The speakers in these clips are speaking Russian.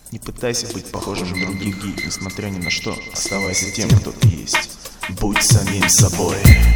Не пытайся быть похожим на других, несмотря ни на что, оставайся тем, кто ты есть. Будь самим собой.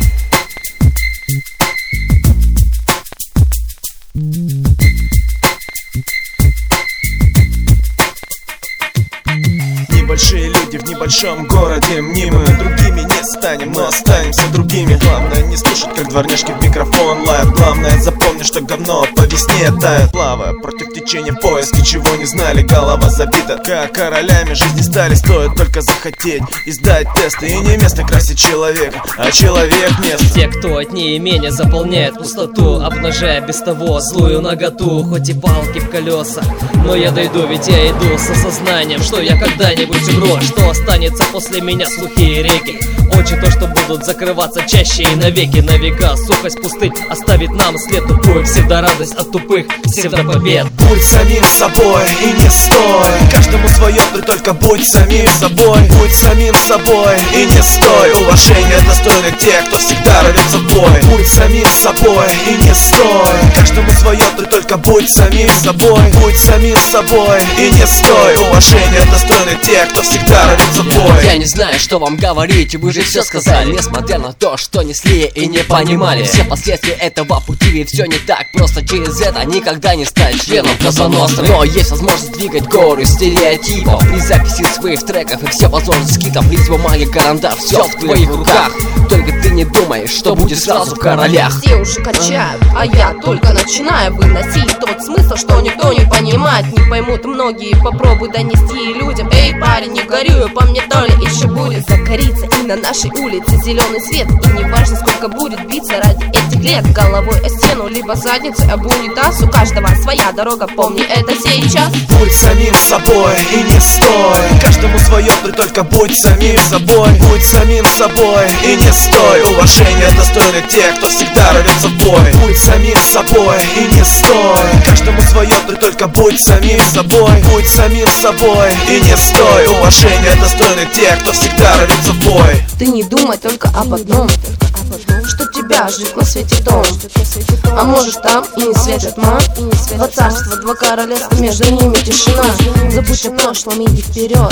Небольшие люди в небольшом городе, мнимы, другими не станем, мы останемся другими. Главное не слушать, как дворняжки в микрофон лают. Главное запомни, что говно по весне тает. Плавая против течения в поиске, чего не знали, голова забита. Как королями жизни стали, стоит только захотеть и сдать тесты. И не место красит человека, а человек место. Те, кто от неимения заполняет пустоту, обнажая без того злую наготу. Хоть и палки в колеса, но я дойду, ведь я иду с осознанием, что я когда-нибудь умру. Что останется после меня, слухи и реки, очи то, что будут закрываться чаще и навеки. На века сухость пустынь оставит нам след тупой. Псевдорадость от тупых, псевдопобед. Будь самим собой и не стой. Каждому свое, ты только будь самим собой. Будь самим собой и не стой. Уважение достойно тех, кто всегда рвется в бой. Будь самим собой и не стой. Каждому свое, ты только будь самим собой. Будь самим собой и не стой. Уважение достойно тех, кто всегда рвется в бой. Я не знаю, что вам говорить, вы же все сказали, несмотря на то, что несли и не понимали все последствия этого пути. Ведь все не так просто, через это никогда не стать членом Козаностры. Но есть возможность двигать горы стереотипов при записи своих треков и все возможности скитов. Лист бумаги, карандаш, все в твоих руках. Только ты не думаешь, что будет сразу в королях. Все уже кончают, а я только начинаю выносить тот смысл, что никто не понимает. Не поймут многие, попробуй донести людям. Эй, парень, не горюй, по мне то ли еще будет загорится. И на нашей улице зеленый свет. И не важно, сколько будет биться ради этих лет. Головой о стену, либо задницей об унитаз. У каждого своя дорога, помни это сейчас. Будь самим собой и не стой. Каждому свое, ты только будь самим собой. Будь самим собой и не стой. Уважение достойно тех, кто всегда рвется в бой. Будь самим собой и не стой. Каждому свое, ты только будь самим собой. Будь самим собой и не стой. Уважение достойно тех, кто всегда рвется в бой. Ты не думай только об одном, что тебя ждет на свете дом. А может там и не светит тьма. Два царства, два королевства, между ними тишина. Забудь о прошлом, иди вперед.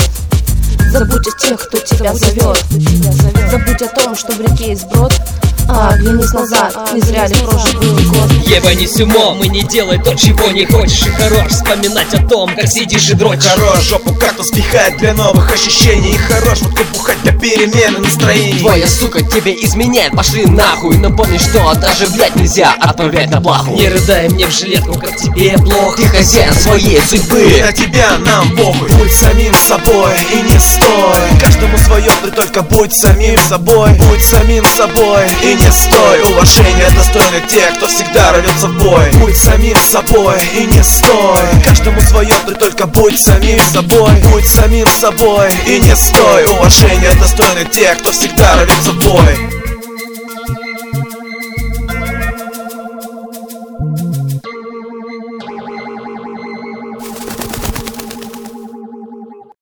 Забудь о тех, кто тебя зовет. Забудь о том, что в реке есть брод. Оглянись назад, не зря ли прожит был год. Ебанись умом и не делай то, чего не хочешь. И хорош вспоминать о том, как сидишь и дрочишь. Хорош жопу как-то спихать для новых ощущений. И хорош водку бухать для перемены настроений. Твоя сука тебе изменяет, пошли нахуй. Напомни, что даже, блять, нельзя отправлять на плаху. Не рыдай мне в жилетку, как тебе плохо. Ты хозяин своей судьбы, и на тебя нам похуй. Будь самим собой и не стой. Каждому свое, ты только будь самим собой. Будь самим собой и не стой. Уважение достойно тех, кто всегда рвется в бой. Будь самим собой и не стой. Каждому свое, ты только будь самим собой. Будь самим собой и не стой. Уважение достойно тех, кто всегда рвется в бой.